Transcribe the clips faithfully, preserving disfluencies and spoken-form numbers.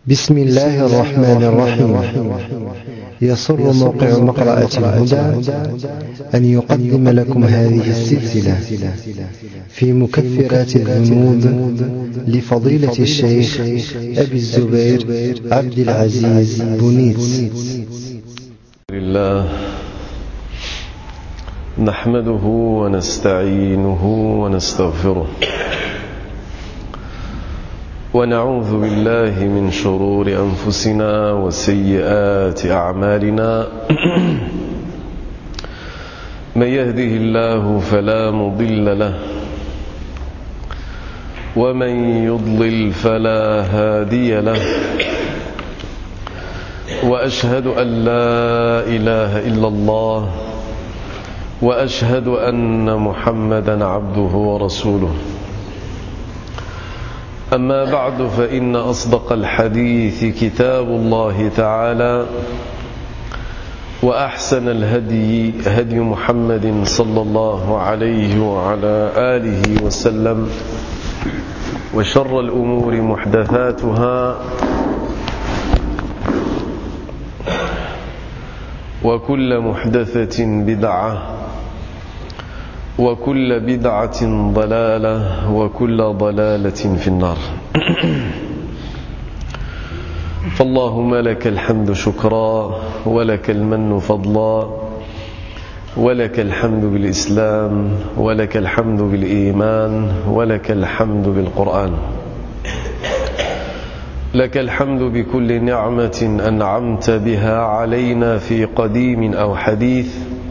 بسم الله الرحمن الرحيم. يسر موقع مقرأة الهدى أن يقدم لكم هذه السلسلة في مكفرات الذنوب لفضيلة الشيخ أبي الزبير عبد العزيز بنيس. لله نحمده ونستعينه ونستغفره ونعوذ بالله من شرور أنفسنا وسيئات أعمالنا من يهده الله فلا مضل له ومن يضلل فلا هادي له وأشهد أن لا إله إلا الله وأشهد أن محمدا عبده ورسوله. أما بعد فإن أصدق الحديث كتاب الله تعالى وأحسن الهدي هدي محمد صلى الله عليه وعلى آله وسلم وشر الأمور محدثاتها وكل محدثة بدعة وكل بدعة ضلالة وكل ضلالة في النار. فاللهم لك الحمد شكرا ولك المن فضلا ولك الحمد بالإسلام ولك الحمد بالإيمان ولك الحمد بالقرآن. لك الحمد بكل نعمة أنعمت بها علينا في قديم أو حديث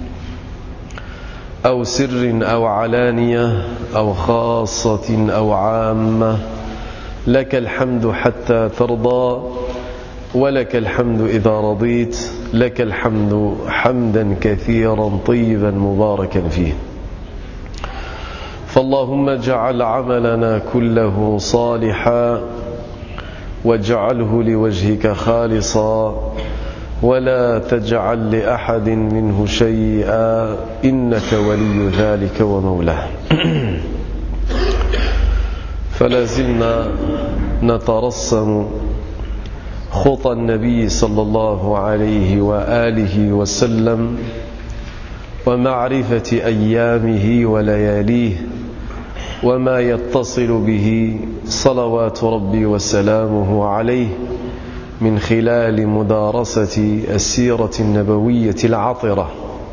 أو سر أو علانية أو خاصة أو عامة. لك الحمد حتى ترضى ولك الحمد إذا رضيت. لك الحمد حمدا كثيرا طيبا مباركا فيه. فاللهم اجعل عملنا كله صالحا واجعله لوجهك خالصا ولا تجعل لأحد منه شيئا إنك ولي ذلك ومولاه. فلا زلنا نترسم خطى النبي صلى الله عليه وآله وسلم ومعرفة أيامه ولياليه وما يتصل به صلوات ربي وسلامه عليه من خلال مدارسة السيرة النبوية العطرة،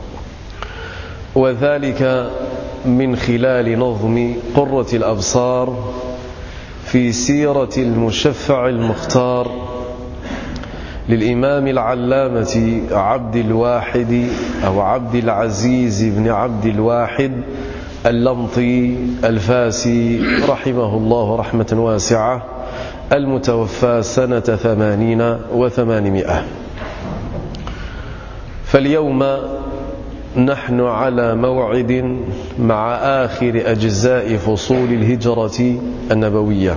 وذلك من خلال نظم قرة الأبصار في سيرة المشفع المختار للإمام العلامة عبد الواحد أو عبد العزيز بن عبد الواحد اللمطي الفاسي رحمه الله رحمة واسعة، المتوفى سنة ثمانين وثمانمائة. فاليوم نحن على موعد مع آخر أجزاء فصول الهجرة النبوية.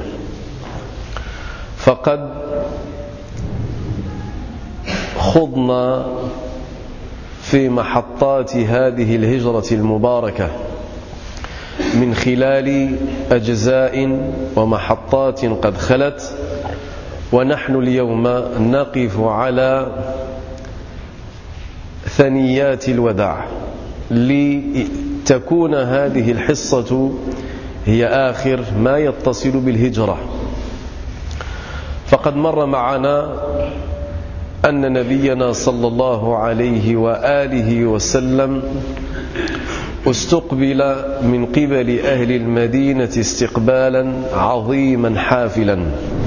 فقد خضنا في محطات هذه الهجرة المباركة من خلال أجزاء ومحطات قد خلت، ونحن اليوم نقف على ثنيات الوداع لتكون هذه الحصة هي آخر ما يتصل بالهجرة. فقد مر معنا أن نبينا صلى الله عليه وآله وسلم استقبل من قبل أهل المدينة استقبالا عظيما حافلا.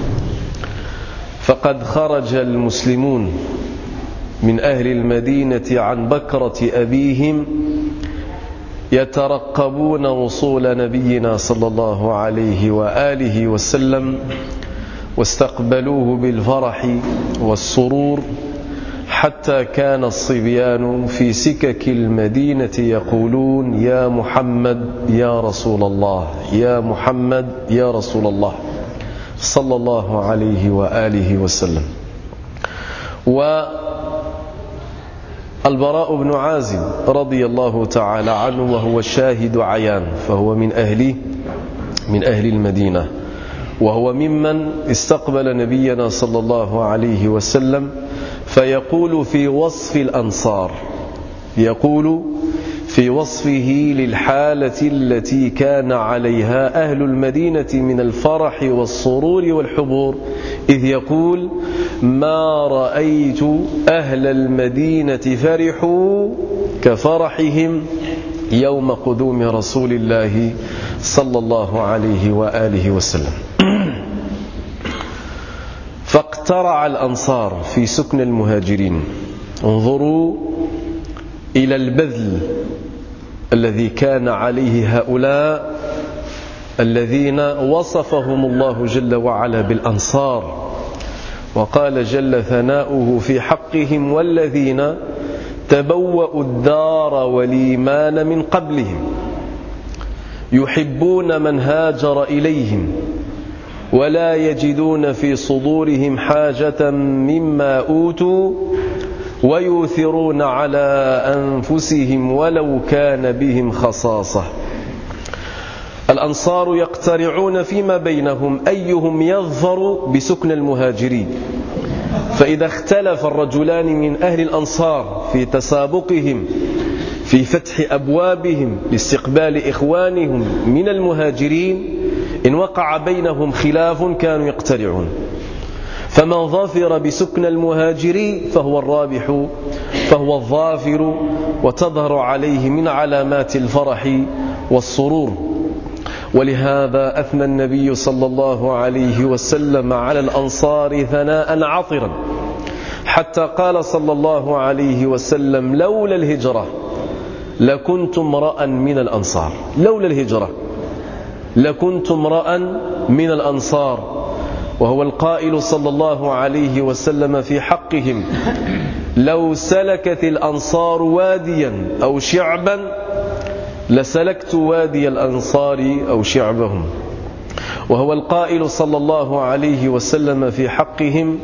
فقد خرج المسلمون من أهل المدينة عن بكرة أبيهم يترقبون وصول نبينا صلى الله عليه وآله وسلم، واستقبلوه بالفرح والسرور، حتى كان الصبيان في سكك المدينة يقولون يا محمد يا رسول الله، يا محمد يا رسول الله صلى الله عليه وآله وسلم. والبراء بن عازب رضي الله تعالى عنه وهو شاهد عيان، فهو من أهل من أهل المدينة، وهو ممن استقبل نبينا صلى الله عليه وسلم فيقول في وصف الأنصار، يقول في وصفه للحالة التي كان عليها أهل المدينة من الفرح والسرور والحبور، إذ يقول: ما رأيت أهل المدينة فرحوا كفرحهم يوم قدوم رسول الله صلى الله عليه وآله وسلم. فاقترع الأنصار في سكن المهاجرين. انظروا إلى البذل الذي كان عليه هؤلاء الذين وصفهم الله جل وعلا بالأنصار، وقال جل ثناؤه في حقهم: والذين تبوأوا الدار والإيمان من قبلهم يحبون من هاجر إليهم ولا يجدون في صدورهم حاجة مما أوتوا ويؤثرون على أنفسهم ولو كان بهم خصاصة. الأنصار يقترعون فيما بينهم أيهم يظفر بسكن المهاجرين، فإذا اختلف الرجلان من أهل الأنصار في تسابقهم في فتح أبوابهم لاستقبال إخوانهم من المهاجرين، إن وقع بينهم خلاف كانوا يقترعون، فمن ظفر بسكن المهاجرين فهو الرابح، فهو الظافر، وتظهر عليه من علامات الفرح والسرور. ولهذا أثنى النبي صلى الله عليه وسلم على الأنصار ثناء عطرا، حتى قال صلى الله عليه وسلم: لولا الهجرة لكنت امرأ من الأنصار، لولا الهجرة لكنت امرأ من الأنصار. وهو القائل صلى الله عليه وسلم في حقهم: لو سلكت الأنصار واديا أو شعبا لسلكت وادي الأنصار أو شعبهم. وهو القائل صلى الله عليه وسلم في حقهم: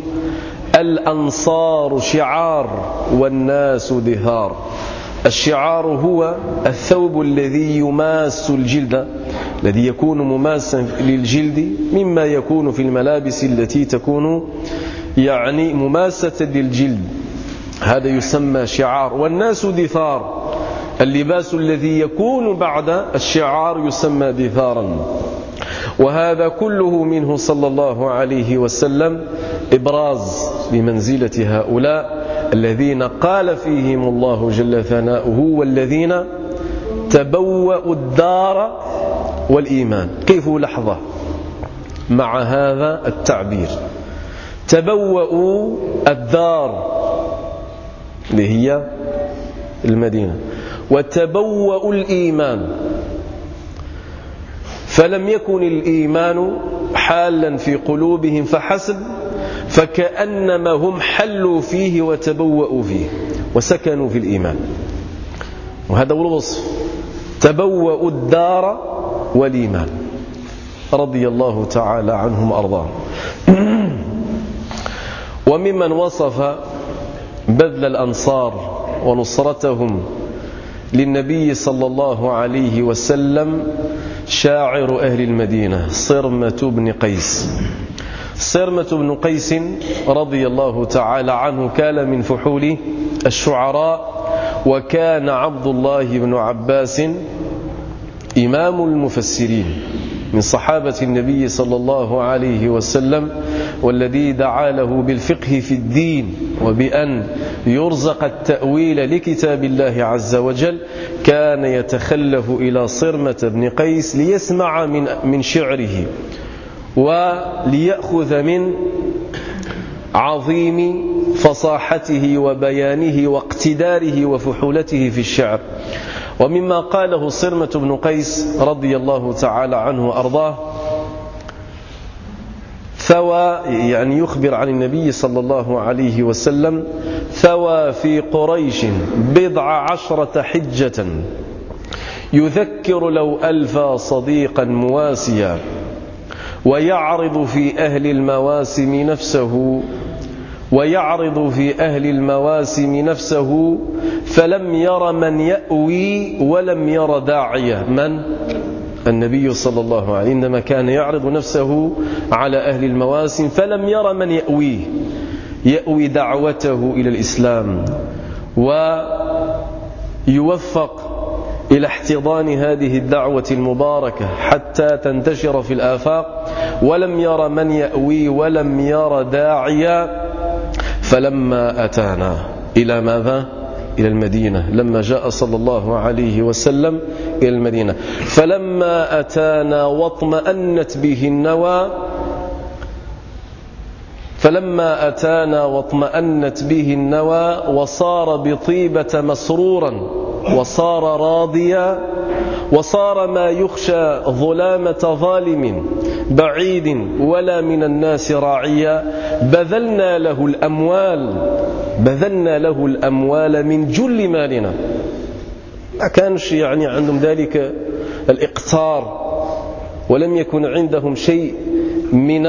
الأنصار شعار والناس دثار. الشعار هو الثوب الذي يماس الجلد، الذي يكون مماسا للجلد، مما يكون في الملابس التي تكون يعني مماسة للجلد، هذا يسمى شعار. والناس دثار، اللباس الذي يكون بعد الشعار يسمى دثارا. وهذا كله منه صلى الله عليه وسلم إبراز لمنزلة هؤلاء الذين قال فيهم الله جل ثناؤه: والذين تبوأوا الدار والإيمان. كيف لحظة مع هذا التعبير، تبوأوا الدار اللي هي المدينة، وتبوأوا الإيمان، فلم يكن الإيمان حالا في قلوبهم فحسب، فكأنما هم حلوا فيه وتبوأوا فيه وسكنوا في الإيمان. وهذا هو الوصف: تبوأوا الدار والإيمان، رضي الله تعالى عنهم وأرضاهم. وممن وصف بذل الأنصار ونصرتهم للنبي صلى الله عليه وسلم شاعر أهل المدينة صرمة بن قيس. صرمة بن قيس رضي الله تعالى عنه كان من فحول الشعراء، وكان عبد الله بن عباس إمام المفسرين من صحابة النبي صلى الله عليه وسلم، والذي دعا له بالفقه في الدين وبأن يرزق التأويل لكتاب الله عز وجل، كان يتخلف إلى صرمة بن قيس ليسمع من من شعره وليأخذ من عظيم فصاحته وبيانه واقتداره وفحولته في الشعر. ومما قاله صرمة بن قيس رضي الله تعالى عنه وأرضاه: ثوى، يعني يخبر عن النبي صلى الله عليه وسلم: ثوى في قريش بضع عشرة حجة يذكر لو ألفى صديقا مواسيا، ويعرض في أهل المواسم نفسه ويعرض في أهل المواسم نفسه فلم ير من يأوي ولم ير داعية. من؟ النبي صلى الله عليه وسلم عندما كان يعرض نفسه على أهل المواسم فلم ير من يأويه يأوي دعوته إلى الإسلام ويوفق إلى احتضان هذه الدعوة المباركة حتى تنتشر في الآفاق، ولم ير من يأوي ولم ير داعيا. فلما أتانا إلى ماذا؟ إلى المدينة، لما جاء صلى الله عليه وسلم إلى المدينة، فلما أتانا واطمأنت به النوى فلما أتانا واطمأنت به النوى وصار بطيبة مسرورا وصار راضيا وصار ما يخشى ظلامة ظالم بعيد ولا من الناس راعيا، بذلنا له الأموال بذلنا له الأموال من جل مالنا. ما كانش يعني عندهم ذلك الإقتار، ولم يكن عندهم شيء من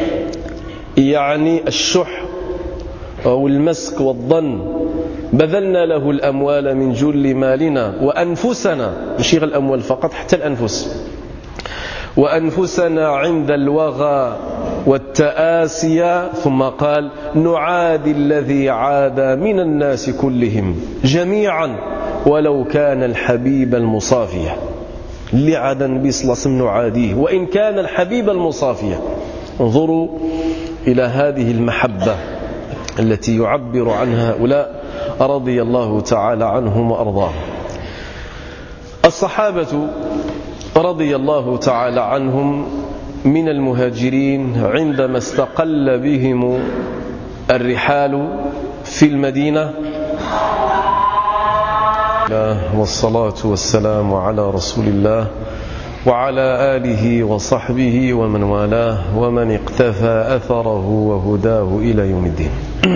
يعني الشح أو المسك والظن. بذلنا له الأموال من جل مالنا وأنفسنا، مش غير الأموال فقط، حتى الأنفس، وأنفسنا عند الوغى والتآسيا. ثم قال نعادي الذي عاد من الناس كلهم جميعا ولو كان الحبيب المصافية. اللي عاد النبي صلى الله عليه وسلم نعاديه وإن كان الحبيب المصافية. انظروا إلى هذه المحبة التي يعبر عنها هؤلاء رضي الله تعالى عنهم وأرضاهم. الصحابة رضي الله تعالى عنهم من المهاجرين عندما استقل بهم الرحال في المدينة، والصلاة والسلام على رسول الله وعلى آله وصحبه ومن والاه ومن اقتفى أثره وهداه إلى يوم الدين.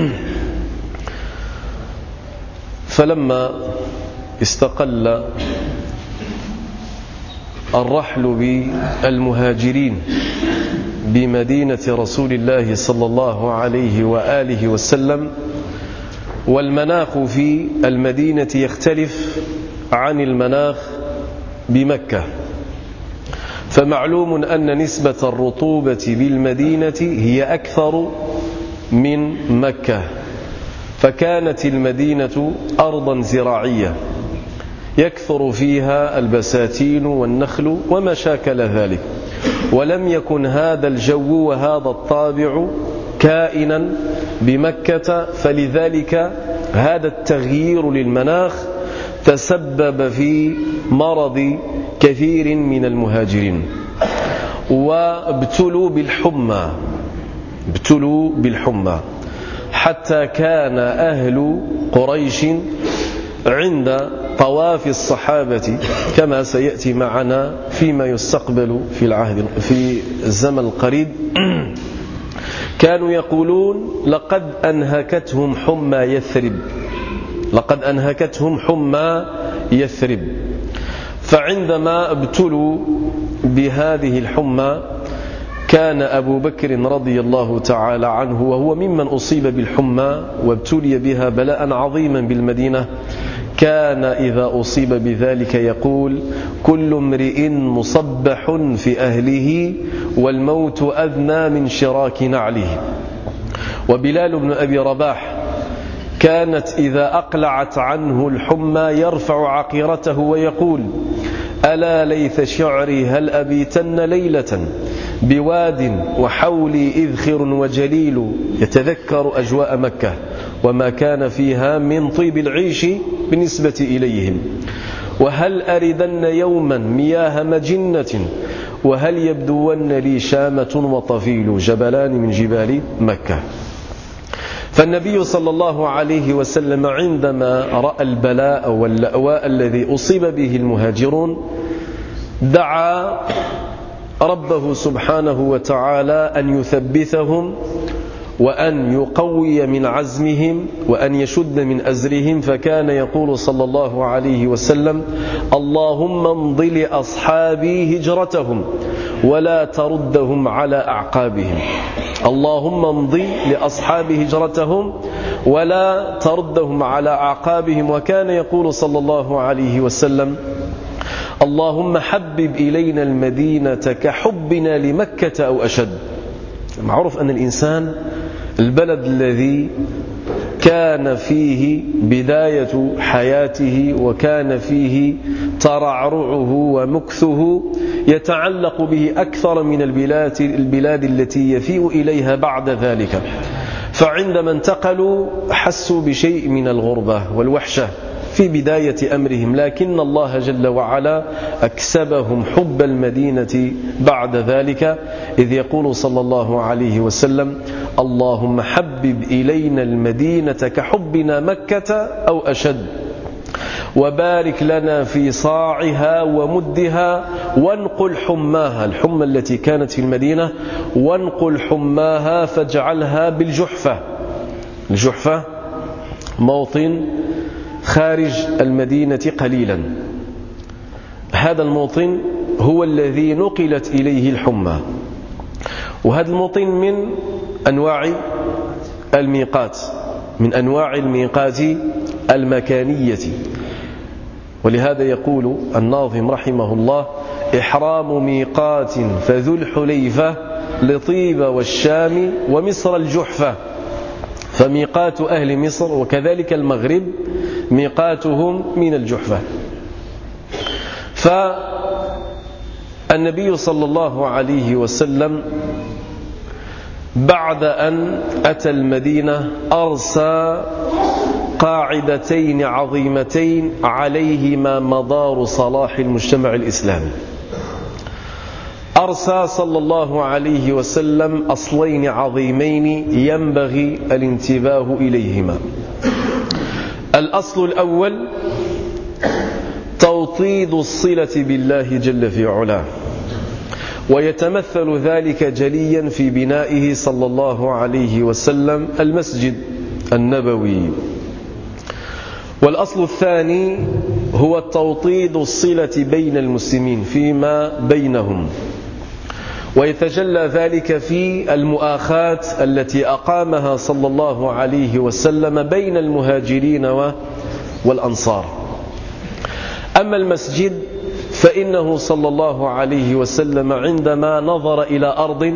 فلما استقل الرحل بالمهاجرين بمدينة رسول الله صلى الله عليه وآله وسلم، والمناخ في المدينة يختلف عن المناخ بمكة، فمعلوم أن نسبة الرطوبة بالمدينة هي أكثر من مكة، فكانت المدينة أرضا زراعية يكثر فيها البساتين والنخل وما شاكل ذلك، ولم يكن هذا الجو وهذا الطابع كائنا بمكة، فلذلك هذا التغيير للمناخ تسبب في مرض كثير من المهاجرين، وابتلوا بالحمى ابتلوا بالحمى حتى كان أهل قريش عند طواف الصحابة كما سيأتي معنا فيما يستقبل في العهد في الزمن القريب، كانوا يقولون لقد أنهكتهم حمى يثرب لقد أنهكتهم حمى يثرب. فعندما ابتلوا بهذه الحمى كان أبو بكر رضي الله تعالى عنه وهو ممن أصيب بالحمى وابتلي بها بلاء عظيما بالمدينة، كان إذا أصيب بذلك يقول كل امرئ مصبح في أهله والموت أدنى من شراك نعله. وبلال بن أبي رباح كانت إذا أقلعت عنه الحمى يرفع عقيرته ويقول ألا ليث شعري هل أبيتن ليلة بواد وحولي إذخر وجليل، يتذكر أجواء مكة وما كان فيها من طيب العيش بالنسبة إليهم. وهل أردن يوما مياه مجنة وهل يبدون لي شامة وطفيل، جبلان من جبال مكة. فالنبي صلى الله عليه وسلم عندما رأى البلاء واللأواء الذي أصيب به المهاجرون دعا ربه سبحانه وتعالى أن يثبتهم وأن يقوي من عزمهم وأن يشد من أزرهم، فكان يقول صلى الله عليه وسلم اللهم امض لأصحابي هجرتهم ولا تردهم على أعقابهم. اللهم امض لأصحاب هجرتهم ولا تردهم على أعقابهم. وكان يقول صلى الله عليه وسلم اللهم حبب إلينا المدينة كحبنا لمكة أو أشد. معروف أن الإنسان البلد الذي كان فيه بداية حياته وكان فيه ترعرعه ومكثه يتعلق به أكثر من البلاد, البلاد التي يفيء إليها بعد ذلك. فعندما انتقلوا حسوا بشيء من الغربة والوحشة في بداية أمرهم، لكن الله جل وعلا أكسبهم حب المدينة بعد ذلك، إذ يقول صلى الله عليه وسلم: اللهم حبب إلينا المدينة كحبنا مكة أو أشد، وبارك لنا في صاعها ومدها، وانقل حماها، الحمى التي كانت في المدينة، وانقل حماها فاجعلها بالجحفة. الجحفة موطن خارج المدينة قليلا، هذا الموطن هو الذي نقلت إليه الحمى، وهذا الموطن من أنواع الميقات، من أنواع الميقات المكانية. ولهذا يقول الناظم رحمه الله: إحرام ميقات فذو الحليفة لطيب والشام ومصر الجحفة. فميقات أهل مصر وكذلك المغرب ميقاتهم من الجحفة. فالنبي صلى الله عليه وسلم بعد أن أتى المدينة أرسى قاعدتين عظيمتين عليهما مدار صلاح المجتمع الإسلامي. أرسى صلى الله عليه وسلم أصلين عظيمين ينبغي الانتباه إليهما. الأصل الأول توطيد الصلة بالله جل في علاه، ويتمثل ذلك جليا في بنائه صلى الله عليه وسلم المسجد النبوي. والأصل الثاني هو توطيد الصلة بين المسلمين فيما بينهم، ويتجلى ذلك في المؤاخاة التي أقامها صلى الله عليه وسلم بين المهاجرين والأنصار. أما المسجد فإنه صلى الله عليه وسلم عندما نظر إلى أرض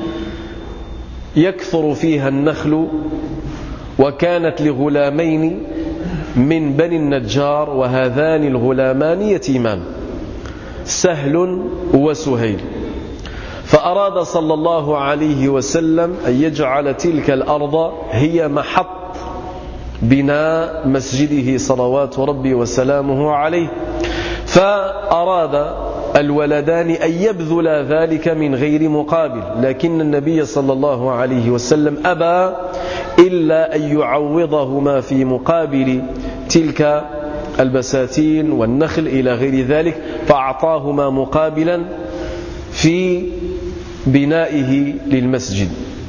يكثر فيها النخل وكانت لغلامين من بني النجار، وهذان الغلامان يتيمان سهل وسهيل، فأراد صلى الله عليه وسلم أن يجعل تلك الأرض هي محط بناء مسجده صلوات ربي وسلامه عليه. فأراد الولدان أن يبذلا ذلك من غير مقابل، لكن النبي صلى الله عليه وسلم أبى إلا أن يعوضهما في مقابل تلك البساتين والنخل إلى غير ذلك، فأعطاهما مقابلا في بنائه للمسجد.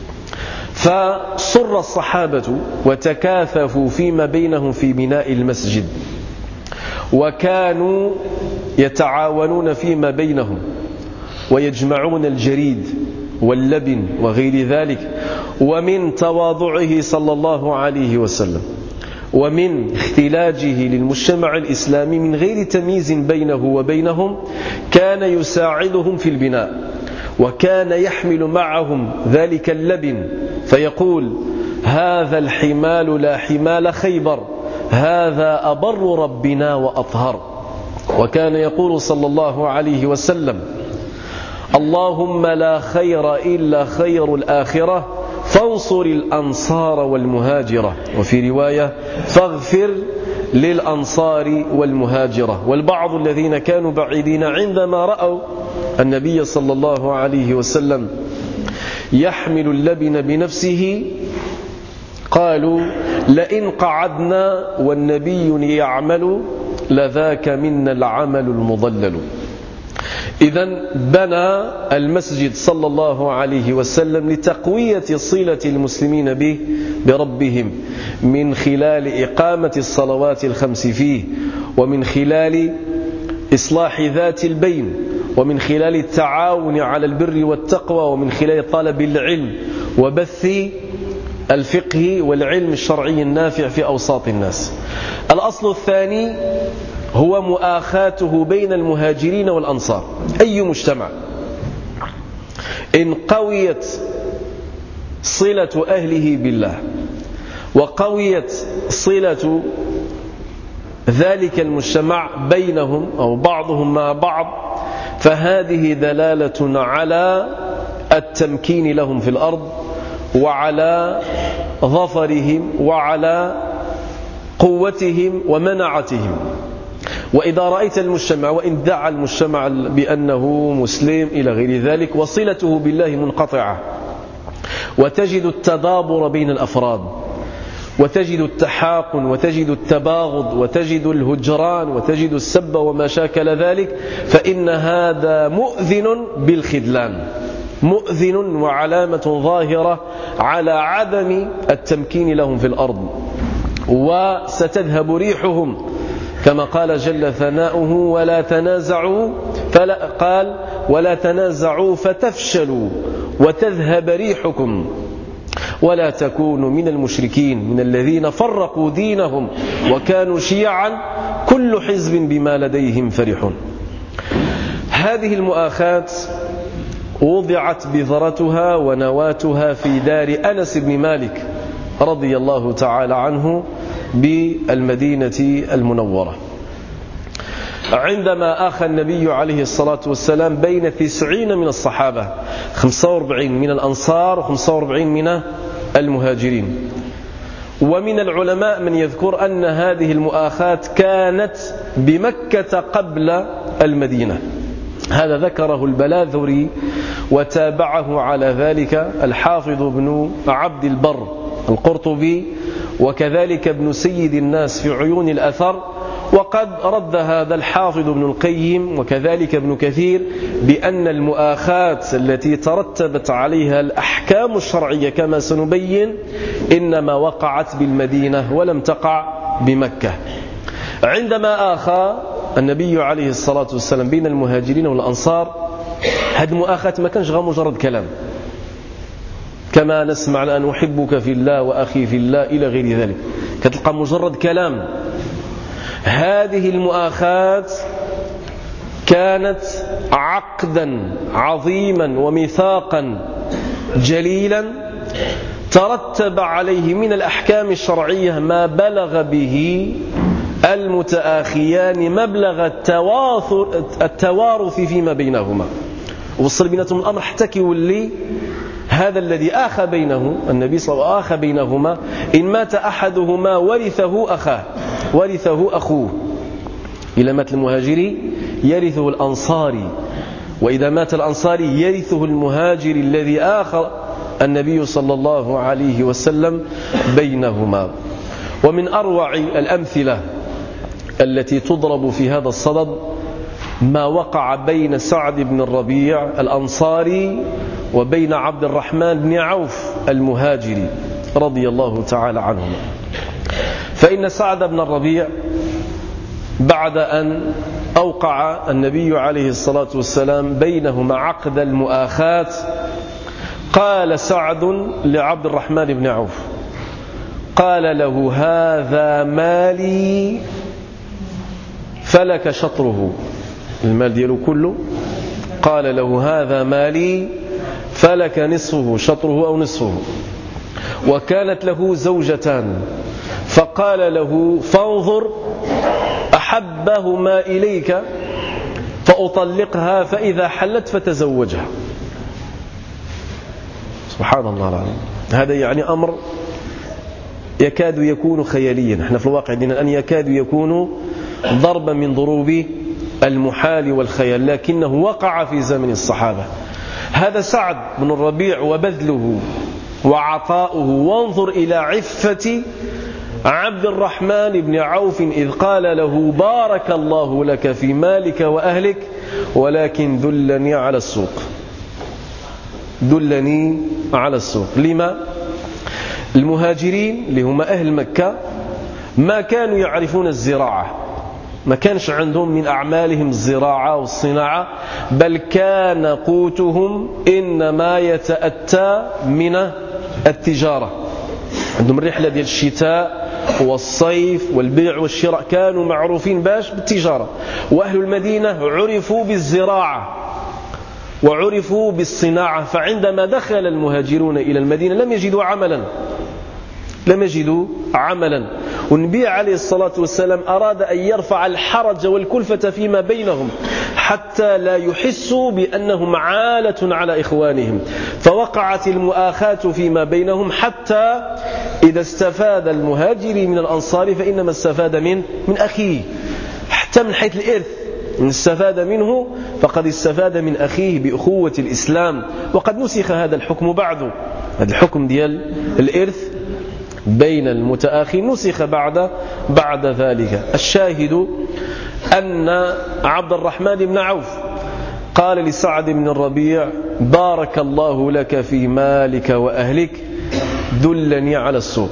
فصر الصحابة وتكاثفوا فيما بينهم في بناء المسجد، وكانوا يتعاونون فيما بينهم ويجمعون الجريد واللبن وغير ذلك. ومن تواضعه صلى الله عليه وسلم ومن اختلاجه للمجتمع الإسلامي من غير تمييز بينه وبينهم كان يساعدهم في البناء، وكان يحمل معهم ذلك اللبن فيقول: هذا الحمال لا حمال خيبر، هذا أبر ربنا وأطهر. وكان يقول صلى الله عليه وسلم: اللهم لا خير إلا خير الآخرة فانصر الأنصار والمهاجرة، وفي رواية فاغفر للأنصار والمهاجرة. والبعض الذين كانوا بعيدين عندما رأوا النبي صلى الله عليه وسلم يحمل اللبن بنفسه قالوا: لئن قعدنا والنبي يعمل لذاك منا العمل المضلل. إذن بنى المسجد صلى الله عليه وسلم لتقوية صلة المسلمين به بربهم من خلال إقامة الصلوات الخمس فيه، ومن خلال إصلاح ذات البين، ومن خلال التعاون على البر والتقوى، ومن خلال طلب العلم وبث الفقه والعلم الشرعي النافع في أوساط الناس. الأصل الثاني هو مؤاخاته بين المهاجرين والأنصار. أي مجتمع إن قويت صلة أهله بالله وقويت صلة ذلك المجتمع بينهم أو بعضهم مع بعض، فهذه دلالة على التمكين لهم في الأرض وعلى ظفرهم وعلى قوتهم ومنعتهم. وإذا رأيت المجتمع وإن دعا المجتمع بأنه مسلم إلى غير ذلك وصلته بالله منقطعة، وتجد التدابر بين الأفراد، وتجد التحاقن، وتجد التباغض، وتجد الهجران، وتجد السب وما شاكل ذلك، فإن هذا مؤذن بالخذلان، مؤذن وعلامة ظاهرة على عدم التمكين لهم في الأرض، وستذهب ريحهم كما قال جل ثناؤه ولا تنازعوا فلا قال ولا تنازعوا فتفشلوا وتذهب ريحكم ولا تكونوا من المشركين من الذين فرقوا دينهم وكانوا شيعا كل حزب بما لديهم فرحون. هذه المؤاخاة وضعت بذرتها ونواتها في دار أنس بن مالك رضي الله تعالى عنه بالمدينة المنورة، عندما آخى النبي عليه الصلاة والسلام بين تسعين من الصحابة، خمسة وأربعين من الأنصار وخمسة وأربعين من المهاجرين. ومن العلماء من يذكر أن هذه المؤاخاة كانت بمكة قبل المدينة، هذا ذكره البلاذري وتابعه على ذلك الحافظ بن عبد البر القرطبي وكذلك ابن سيد الناس في عيون الأثر. وقد رد هذا الحافظ ابن القيم وكذلك ابن كثير بأن المؤاخاة التي ترتبت عليها الأحكام الشرعية كما سنبين إنما وقعت بالمدينة ولم تقع بمكة. عندما آخى النبي عليه الصلاة والسلام بين المهاجرين والأنصار، هذه المؤاخاة ما كانش غير مجرد كلام كما نسمع الآن أحبك في الله وأخي في الله إلى غير ذلك، كتلقى مجرد كلام. هذه المؤاخاة كانت عقدا عظيما وميثاقا جليلا ترتب عليه من الأحكام الشرعية ما بلغ به المتآخيان مبلغ التوارث فيما بينهما، وصل بيناتهم الأمر حتى كيولي هذا الذي آخى بينه النبي صلى الله عليه وسلم آخى بينهما، إن مات أحدهما ورثه أخاه ورثه أخوه، إذا مات المهاجري يرثه الأنصاري، وإذا مات الأنصاري يرثه المهاجري الذي آخى النبي صلى الله عليه وسلم بينهما. ومن أروع الأمثلة التي تضرب في هذا الصدد ما وقع بين سعد بن الربيع الأنصاري وبين عبد الرحمن بن عوف المهاجري رضي الله تعالى عنهما. فإن سعد بن الربيع بعد أن أوقع النبي عليه الصلاة والسلام بينهما عقد المؤاخاة، قال سعد لعبد الرحمن بن عوف، قال له هذا مالي فلك شطره، المال دياله كله، قال له هذا مالي فلك نصفه، شطره أو نصفه. وكانت له زوجتان، فقال له فانظر أحبهما إليك فأطلقها، فإذا حلت فتزوجها. سبحان الله العظيم، هذا يعني أمر يكاد يكون خياليا، احنا في الواقع دينا أن يكاد يكون ضربا من ضروب المحال والخيال، لكنه وقع في زمن الصحابة. هذا سعد بن الربيع وبذله وعطاؤه، وانظر إلى عفة عبد الرحمن بن عوف إذ قال له بارك الله لك في مالك وأهلك ولكن دلني على السوق، دلني على السوق. لما؟ المهاجرين اللي هم أهل مكة ما كانوا يعرفون الزراعة، ما كانش عندهم من أعمالهم الزراعة والصناعة، بل كان قوتهم إنما يتأتى من التجارة. عندهم الرحلة ديال الشتاء والصيف والبيع والشراء، كانوا معروفين باش بالتجارة. وأهل المدينة عرفوا بالزراعة وعرفوا بالصناعة. فعندما دخل المهاجرون إلى المدينة لم يجدوا عملا لم يجدوا عملا والنبي عليه الصلاة والسلام أراد أن يرفع الحرج والكلفة فيما بينهم حتى لا يحسوا بأنهم عالة على إخوانهم، فوقعت المؤاخاة فيما بينهم، حتى إذا استفاد المهاجر من الأنصار فإنما استفاد من من أخيه، حتى من حيث الإرث إن استفاد منه فقد استفاد من أخيه بأخوة الإسلام. وقد نسخ هذا الحكم بعد، هذا الحكم ديال الإرث بين المتآخين نسخ بعد بعد ذلك. الشاهد أن عبد الرحمن بن عوف قال لسعد بن الربيع: بارك الله لك في مالك وأهلك، دلني على السوق.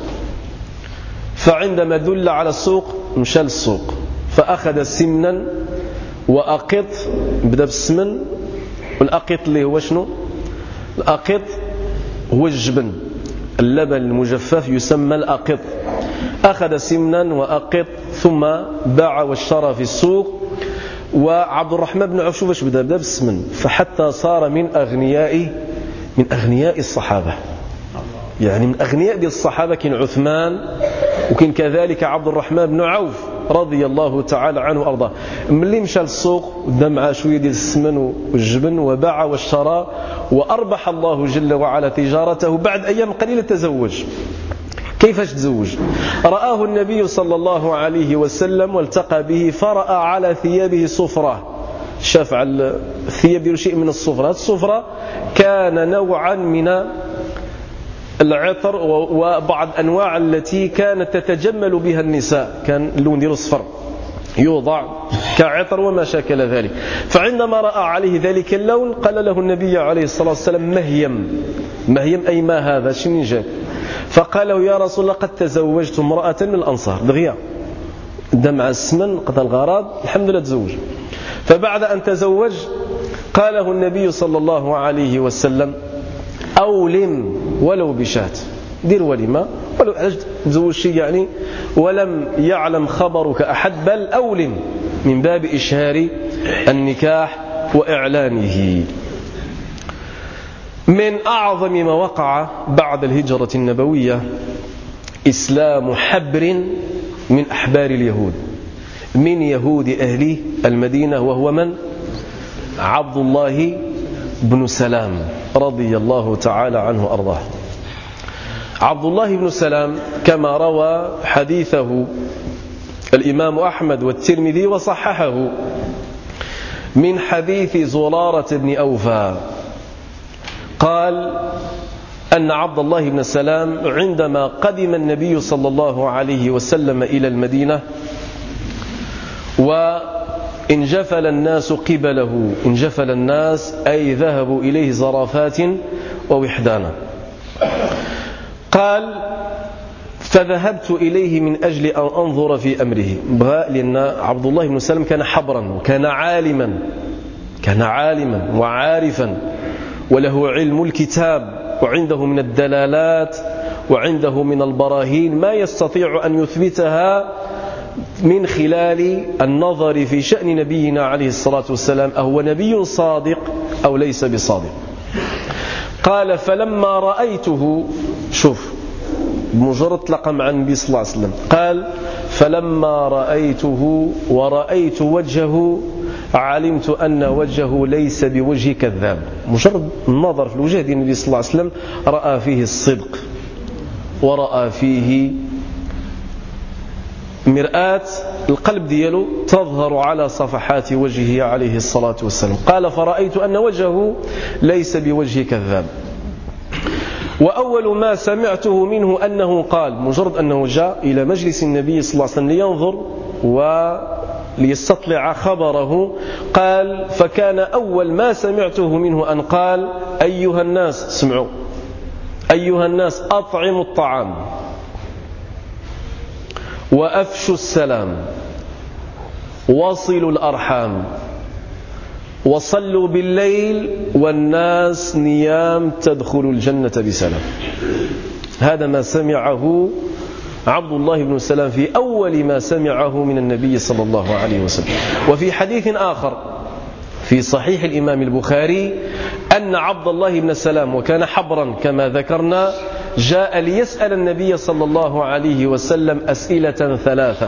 فعندما دل على السوق مشى للسوق فأخذ سمنا وأقط، بدأ بالسمن، والأقط اللي هو شنو؟ الأقط هو الجبن، اللبن المجفف يسمى الأقط. أخذ سمنا وأقط ثم باع واشترى في السوق. وعبد الرحمن بن عوف شوف اش بدا بدا بالسمن، فحتى صار من أغنياء من أغنياء الصحابة، يعني من أغنياء ديال الصحابة كاين عثمان وكاين كذلك عبد الرحمن بن عوف رضي الله تعالى عنه وأرضاه. ملي مشى للسوق دا معاه شوية ديال السمن والجبن وباع واشترى وأربح الله جل وعلا تجارته. بعد أيام قليلة تزوج. كيفاش تزوج؟ رآه النبي صلى الله عليه وسلم والتقى به، فرأى على ثيابه صفرة، شاف على الثياب ديالو شيء من الصفرة. الصفرة كان نوعا من العطر وبعض أنواع التي كانت تتجمل بها النساء، كان اللون ديالو صفر يوضع كعطر وما شاكل ذلك. فعندما رأى عليه ذلك اللون قال له النبي عليه الصلاة والسلام: مهيم. مهيم أي ما هذا شنو جاك؟ فقال له: يا رسول الله، قد تزوجت امرأة من الأنصار. دغيا دمع السمن قضى الغرض، الحمد لله تزوج. فبعد أن تزوج قال له النبي صلى الله عليه وسلم: أولم ولو بشات، دير وليمة ولو تزوج شيء يعني ولم يعلم خبرك أحد، بل أولم، من باب إشهار النكاح وإعلانه. من أعظم ما وقع بعد الهجرة النبوية إسلام حبر من أحبار اليهود، من يهود أهل المدينة، وهو من؟ عبد الله بن سلام رضي الله تعالى عنه أرضاه. عبد الله بن سلام كما روى حديثه الإمام أحمد والترمذي وصححه من حديث زرارة بن أوفى، قال أن عبد الله بن سلام عندما قدم النبي صلى الله عليه وسلم إلى المدينة وانجفل الناس قبله، انجفل الناس أي ذهبوا إليه زرافات ووحدانا، قال: فذهبت إليه من أجل أن أنظر في أمره. بغى، لأن عبد الله بن سلام كان حبرا وكان عالما، كان عالما وعارفا وله علم الكتاب وعنده من الدلالات وعنده من البراهين ما يستطيع أن يثبتها من خلال النظر في شأن نبينا عليه الصلاة والسلام، أهو نبي صادق أو ليس بصادق. قال: فلما رأيته، شوف بمجرد تلقى مع النبي صلى الله عليه وسلم، قال: فلما رأيته ورأيت وجهه علمت أن وجهه ليس بوجه كذاب. مجرد النظر في الوجه ديال النبي صلى الله عليه وسلم رأى فيه الصدق ورأى فيه مرآة القلب دياله تظهر على صفحات وجهه عليه الصلاة والسلام. قال: فرأيت أن وجهه ليس بوجه كذاب. وأول ما سمعته منه أنه قال، مجرد أنه جاء إلى مجلس النبي صلى الله عليه وسلم لينظر وليستطلع خبره، قال: فكان أول ما سمعته منه أن قال: أيها الناس، اسمعوا، أيها الناس، أطعموا الطعام وأفشوا السلام وصلوا الأرحام وصلوا بالليل والناس نيام تدخل الجنة بسلام. هذا ما سمعه عبد الله بن سلام في أول ما سمعه من النبي صلى الله عليه وسلم. وفي حديث آخر في صحيح الإمام البخاري أن عبد الله بن سلام وكان حبرا كما ذكرنا جاء ليسأل النبي صلى الله عليه وسلم أسئلة ثلاثة.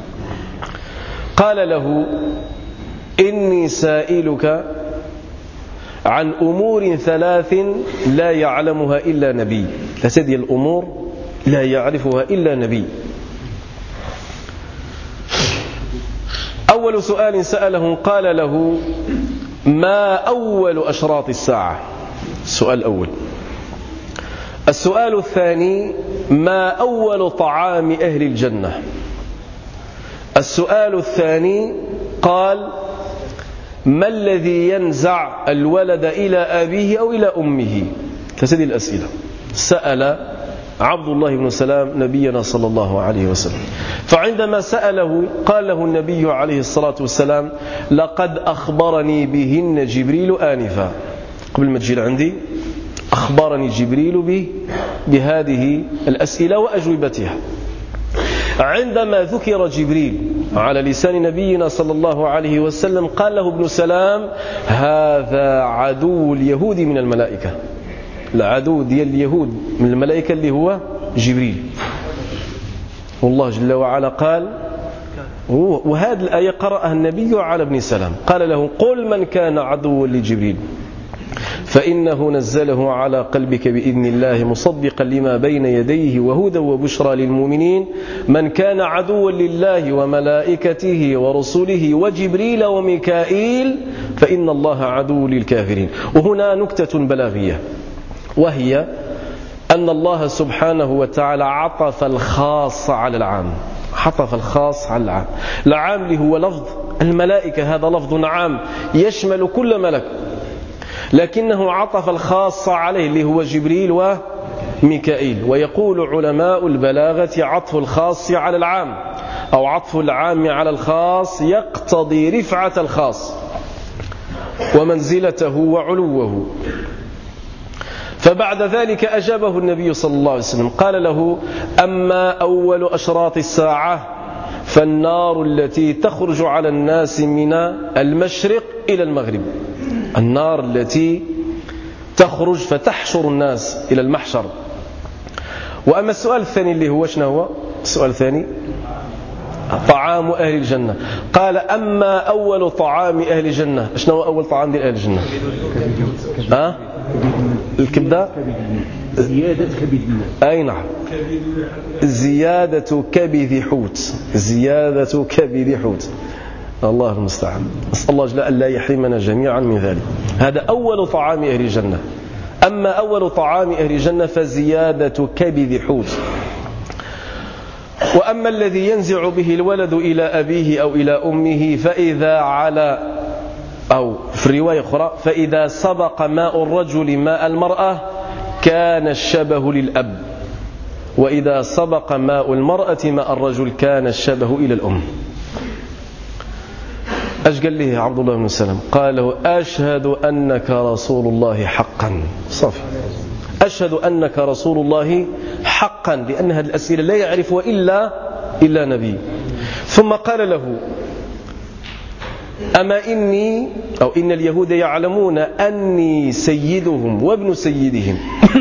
قال له: إني سائلك عن أمور ثلاث لا يعلمها إلا نبي. هذه الأمور لا يعرفها إلا نبي. أول سؤال سأله قال له: ما أول أشراط الساعة؟ السؤال الأول. السؤال الثاني: ما أول طعام أهل الجنة؟ السؤال الثاني قال: ما الذي ينزع الولد إلى أبيه أو إلى أمه؟ هذه الأسئلة سأل عبد الله بن سلام نبينا صلى الله عليه وسلم. فعندما سأله قال له النبي عليه الصلاة والسلام: لقد أخبرني بهن جبريل آنفا. قبل ما تجي عندي أخبرني جبريل به بهذه الأسئلة وأجوبتها. عندما ذكر جبريل على لسان نبينا صلى الله عليه وسلم قال له ابن سلام: هذا عدو اليهود من الملائكة. العدو ديال اليهود من الملائكة اللي هو جبريل. والله جل وعلا قال، وهذه الآية قرأها النبي على ابن سلام، قال له: قل من كان عدوا لجبريل فإنه نزله على قلبك بإذن الله مصدقا لما بين يديه وهدى وبشرى للمؤمنين من كان عدوا لله وملائكته ورسله وجبريل وميكائيل فإن الله عدو للكافرين. وهنا نكتة بلاغية، وهي أن الله سبحانه وتعالى عطف الخاص على العام. عطف الخاص على العام. العام اللي هو لفظ الملائكة، هذا لفظ عام يشمل كل ملك، لكنه عطف الخاص عليه اللي هو جبريل وميكائيل. ويقول علماء البلاغة: عطف الخاص على العام أو عطف العام على الخاص يقتضي رفعة الخاص ومنزلته وعلوه. فبعد ذلك أجابه النبي صلى الله عليه وسلم قال له: أما أول أشراط الساعة فالنار التي تخرج على الناس من المشرق إلى المغرب. النار التي تخرج فتحشر الناس إلى المحشر. وأما السؤال الثاني اللي هو شنو هو؟ السؤال الثاني طعام أهل الجنة. قال: أما أول طعام أهل الجنة. شنو هو أول طعام ديال أهل الجنة؟ ها؟ الكبدة؟ زيادة كبد الماء. أي نعم، زيادة كبد حوت. زيادة كبد حوت. الله المستعان. نسأل الله جل أن لا يحرمنا جميعا من ذلك. هذا أول طعام أهل الجنة. أما أول طعام أهل الجنة فزيادة كبد حوت. وأما الذي ينزع به الولد إلى أبيه أو إلى أمه فإذا على أو في الرواية أخرى فإذا سبق ماء الرجل ماء المرأة كان الشبه للأب، وإذا سبق ماء المرأة ماء الرجل كان الشبه إلى الأم. أش قال له عبد الله بن سلام؟ قال له: أشهد أنك رسول الله حقا. صافي، أشهد أنك رسول الله حقا، لأن هذه الأسئلة لا يعرفها إلا إلا نبي. ثم قال له: أما إني أو إن اليهود يعلمون أني سيدهم وابن سيدهم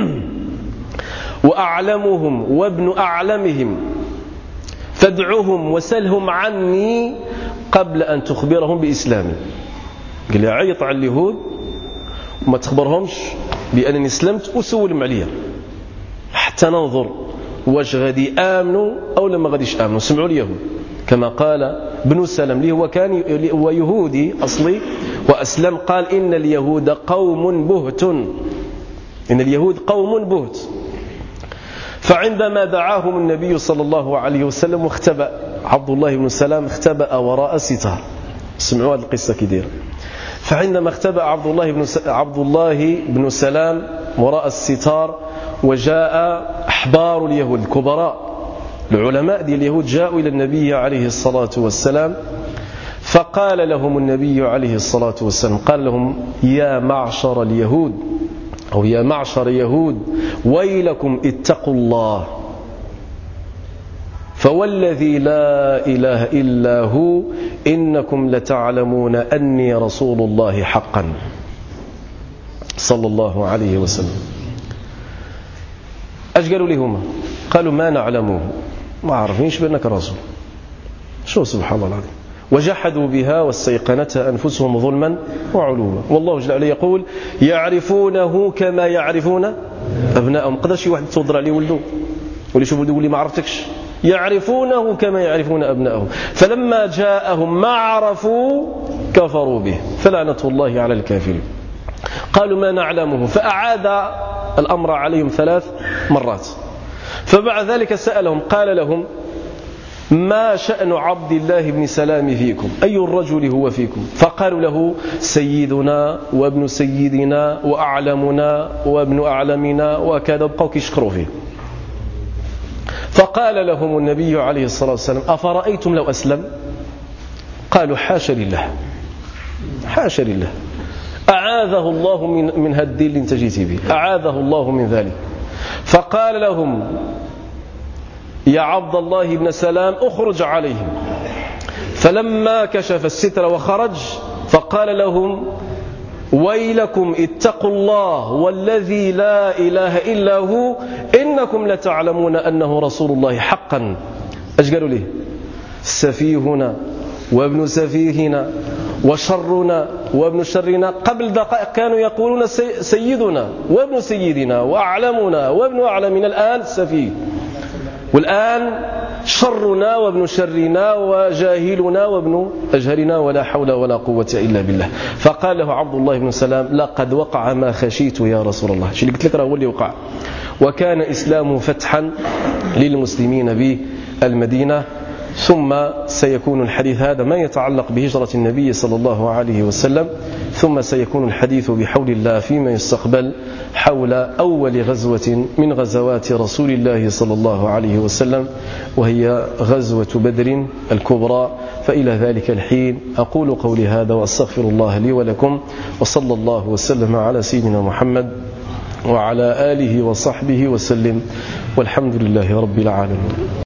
وأعلمهم وابن أعلمهم فادعهم وسلهم عني قبل أن تخبرهم بإسلامي. قال لي: عيط على اليهود وما تخبرهمش بأنني اسلمت وسولهم عليا حتى ننظر واش غادي آمنوا أو لما غاديش آمنوا. سمعوا اليهود كما قال ابن سلام لي، هو كان هو يهودي أصلي وأسلم. قال: إن اليهود قوم بهت، إن اليهود قوم بهت. فعندما دعاهم النبي صلى الله عليه وسلم واختبأ عبد الله بن سلام، اختبأ وراء ستار. سمعوا هذه القصة كدير. فعندما اختبأ عبد الله بن عبد الله بن سلام وراء الستار، وجاء أحبار اليهود الكبراء العلماء ديال اليهود جاءوا إلى النبي عليه الصلاة والسلام، فقال لهم النبي عليه الصلاة والسلام قال لهم: يا معشر اليهود أو يا معشر يهود ويلكم اتقوا الله. فوالذي لا إله إلا هو إنكم لتعلمون أني رسول الله حقا صلى الله عليه وسلم. اش قالوا لهم؟ قالوا ما نعلمه، ما عارفينش بأنك رسول. شو سبحان الله العظيم. وجحدوا بها واستيقنتها أنفسهم ظلما وعلوا. والله جل وعلا يقول يعرفونه كما يعرفون أبناءهم. قدر شي واحد تصدر عليه ولده واللي يشوف ولده يقول لي ما عرفتكش. يعرفونه كما يعرفون أبناءهم، فلما جاءهم ما عرفوا كفروا به فلعنة الله على الكافرين. قالوا ما نعلمه، فأعاد الأمر عليهم ثلاث مرات. فبعد ذلك سألهم قال لهم ما شأن عبد الله بن سلام فيكم؟ أي الرجل هو فيكم؟ فقالوا له سيدنا وابن سيدنا وأعلمنا وابن أعلمنا وكذا، بقوا كيشكروا فيه. فقال لهم النبي عليه الصلاة والسلام أفرأيتم لو أسلم؟ قالوا حاشا لله حاشا لله، أعاذه الله من من هالدين اللي انت جيتي به، أعاذه الله من ذلك. فقال لهم يا عبد الله بن سلام اخرج عليهم. فلما كشف الستر وخرج فقال لهم ويلكم اتقوا الله والذي لا إله إلا هو إنكم لتعلمون أنه رسول الله حقا. ايش قالوا ليه؟ سفيهنا وابن سفيهنا وشرنا وابن شرنا. قبل دقائق كانوا يقولون سيدنا وابن سيدنا وأعلمنا وابن أعلمنا، الآن سفيه، والآن شرنا وابن شرنا وجاهلنا وابن أجهلنا، ولا حول ولا قوة إلا بالله. فقال له عبد الله بن سلام لقد وقع ما خشيت يا رسول الله. شو اللي قلت لك راه هو اللي وقع. وكان إسلامه فتحا للمسلمين بالمدينة. ثم سيكون الحديث هذا ما يتعلق بهجرة النبي صلى الله عليه وسلم، ثم سيكون الحديث بحول الله فيما يستقبل حول أول غزوة من غزوات رسول الله صلى الله عليه وسلم، وهي غزوة بدر الكبرى. فإلى ذلك الحين أقول قولي هذا وأستغفر الله لي ولكم، وصلى الله وسلم على سيدنا محمد وعلى آله وصحبه وسلم، والحمد لله رب العالمين.